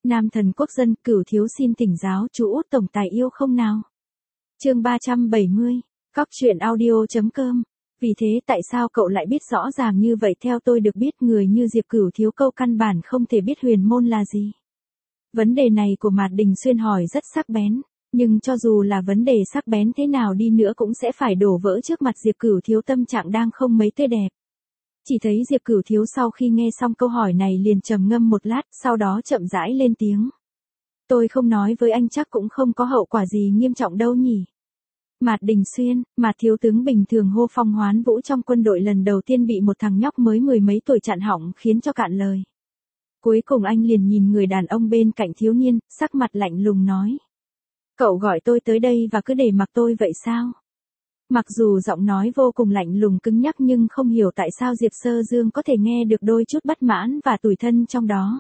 Nam thần quốc dân, Cửu thiếu xin thỉnh giáo chú Út tổng tài yêu không nào? Chương 370, Cóc truyện audio.com. Vì thế tại sao cậu lại biết rõ ràng như vậy? Theo tôi được biết, người như Diệp Cửu thiếu câu căn bản không thể biết huyền môn là gì. Vấn đề này của Mạt Đình Xuyên hỏi rất sắc bén, nhưng cho dù là vấn đề sắc bén thế nào đi nữa cũng sẽ phải đổ vỡ trước mặt Diệp Cửu thiếu tâm trạng đang không mấy tươi đẹp. Chỉ thấy Diệp Cửu thiếu sau khi nghe xong câu hỏi này liền trầm ngâm một lát, sau đó chậm rãi lên tiếng. Tôi không nói với anh chắc cũng không có hậu quả gì nghiêm trọng đâu nhỉ. Mạt Đình Xuyên, Mạt thiếu tướng bình thường hô phong hoán vũ trong quân đội, lần đầu tiên bị một thằng nhóc mới mười mấy tuổi chặn họng khiến cho cạn lời. Cuối cùng anh liền nhìn người đàn ông bên cạnh thiếu niên, sắc mặt lạnh lùng nói. Cậu gọi tôi tới đây và cứ để mặc tôi vậy sao? Mặc dù giọng nói vô cùng lạnh lùng cứng nhắc nhưng không hiểu tại sao Diệp Sơ Dương có thể nghe được đôi chút bất mãn và tủi thân trong đó.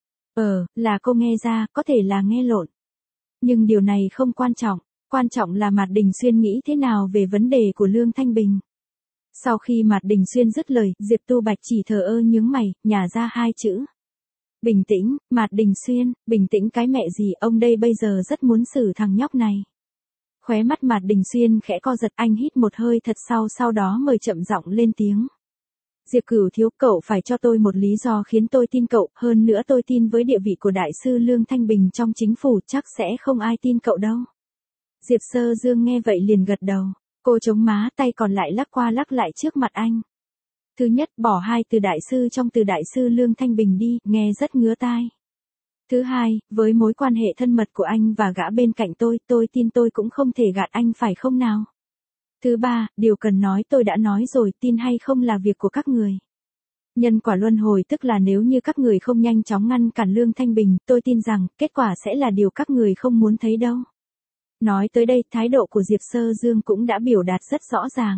Là cô nghe ra, có thể là nghe lộn. Nhưng điều này không quan trọng là Mạt Đình Xuyên nghĩ thế nào về vấn đề của Lương Thanh Bình. Sau khi Mạt Đình Xuyên dứt lời, Diệp Tu Bạch chỉ thờ ơ nhướng mày, nhả ra hai chữ. Bình tĩnh. Mạt Đình Xuyên, bình tĩnh cái mẹ gì, ông đây bây giờ rất muốn xử thằng nhóc này. Khóe mắt Mạt Đình Xuyên khẽ co giật, anh hít một hơi thật sâu, sau đó mời chậm giọng lên tiếng. Diệp Cửu thiếu, cậu phải cho tôi một lý do khiến tôi tin cậu, hơn nữa tôi tin với địa vị của đại sư Lương Thanh Bình trong chính phủ chắc sẽ không ai tin cậu đâu. Diệp Sơ Dương nghe vậy liền gật đầu, cô chống má, tay còn lại lắc qua lắc lại trước mặt anh. Thứ nhất, bỏ hai từ đại sư trong từ đại sư Lương Thanh Bình đi, nghe rất ngứa tai. Thứ hai, với mối quan hệ thân mật của anh và gã bên cạnh tôi tin tôi cũng không thể gạt anh phải không nào? Thứ ba, điều cần nói tôi đã nói rồi, tin hay không là việc của các người. Nhân quả luân hồi tức là nếu như các người không nhanh chóng ngăn cản Lương Thanh Bình, tôi tin rằng kết quả sẽ là điều các người không muốn thấy đâu. Nói tới đây, thái độ của Diệp Sơ Dương cũng đã biểu đạt rất rõ ràng.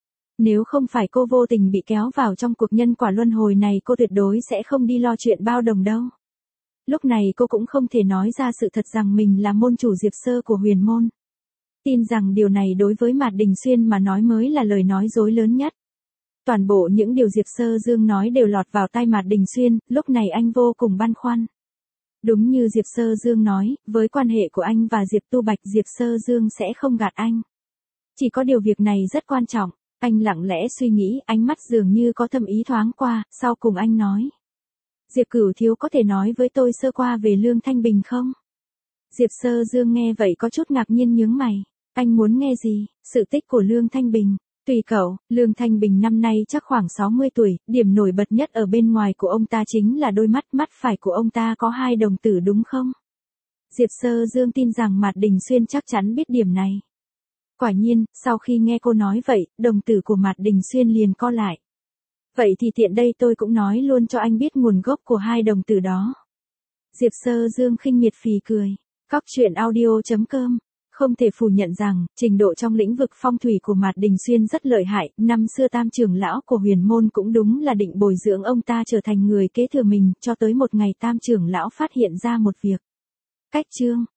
Nếu không phải cô vô tình bị kéo vào trong cuộc nhân quả luân hồi này, cô tuyệt đối sẽ không đi lo chuyện bao đồng đâu. Lúc này cô cũng không thể nói ra sự thật rằng mình là môn chủ Diệp Sơ của huyền môn. Tin rằng điều này đối với Mạt Đình Xuyên mà nói mới là lời nói dối lớn nhất. Toàn bộ những điều Diệp Sơ Dương nói đều lọt vào tai Mạt Đình Xuyên, lúc này anh vô cùng băn khoăn. Đúng như Diệp Sơ Dương nói, với quan hệ của anh và Diệp Tu Bạch, Diệp Sơ Dương sẽ không gạt anh. Chỉ có điều việc này rất quan trọng, anh lặng lẽ suy nghĩ, ánh mắt dường như có thâm ý thoáng qua, sau cùng anh nói. Diệp Cửu thiếu có thể nói với tôi sơ qua về Lương Thanh Bình không? Diệp Sơ Dương nghe vậy có chút ngạc nhiên nhướng mày. Anh muốn nghe gì? Sự tích của Lương Thanh Bình. Tùy cậu, Lương Thanh Bình năm nay chắc khoảng 60 tuổi, điểm nổi bật nhất ở bên ngoài của ông ta chính là đôi mắt phải của ông ta có hai đồng tử đúng không? Diệp Sơ Dương tin rằng Mạt Đình Xuyên chắc chắn biết điểm này. Quả nhiên, sau khi nghe cô nói vậy, đồng tử của Mạt Đình Xuyên liền co lại. Vậy thì tiện đây tôi cũng nói luôn cho anh biết nguồn gốc của hai đồng tử đó. Diệp Sơ Dương khinh miệt phì cười. Cóc truyện audio.com. Không thể phủ nhận rằng, trình độ trong lĩnh vực phong thủy của Mạt Đình Xuyên rất lợi hại, năm xưa tam trưởng lão của huyền môn cũng đúng là định bồi dưỡng ông ta trở thành người kế thừa mình, cho tới một ngày tam trưởng lão phát hiện ra một việc. Cách chương,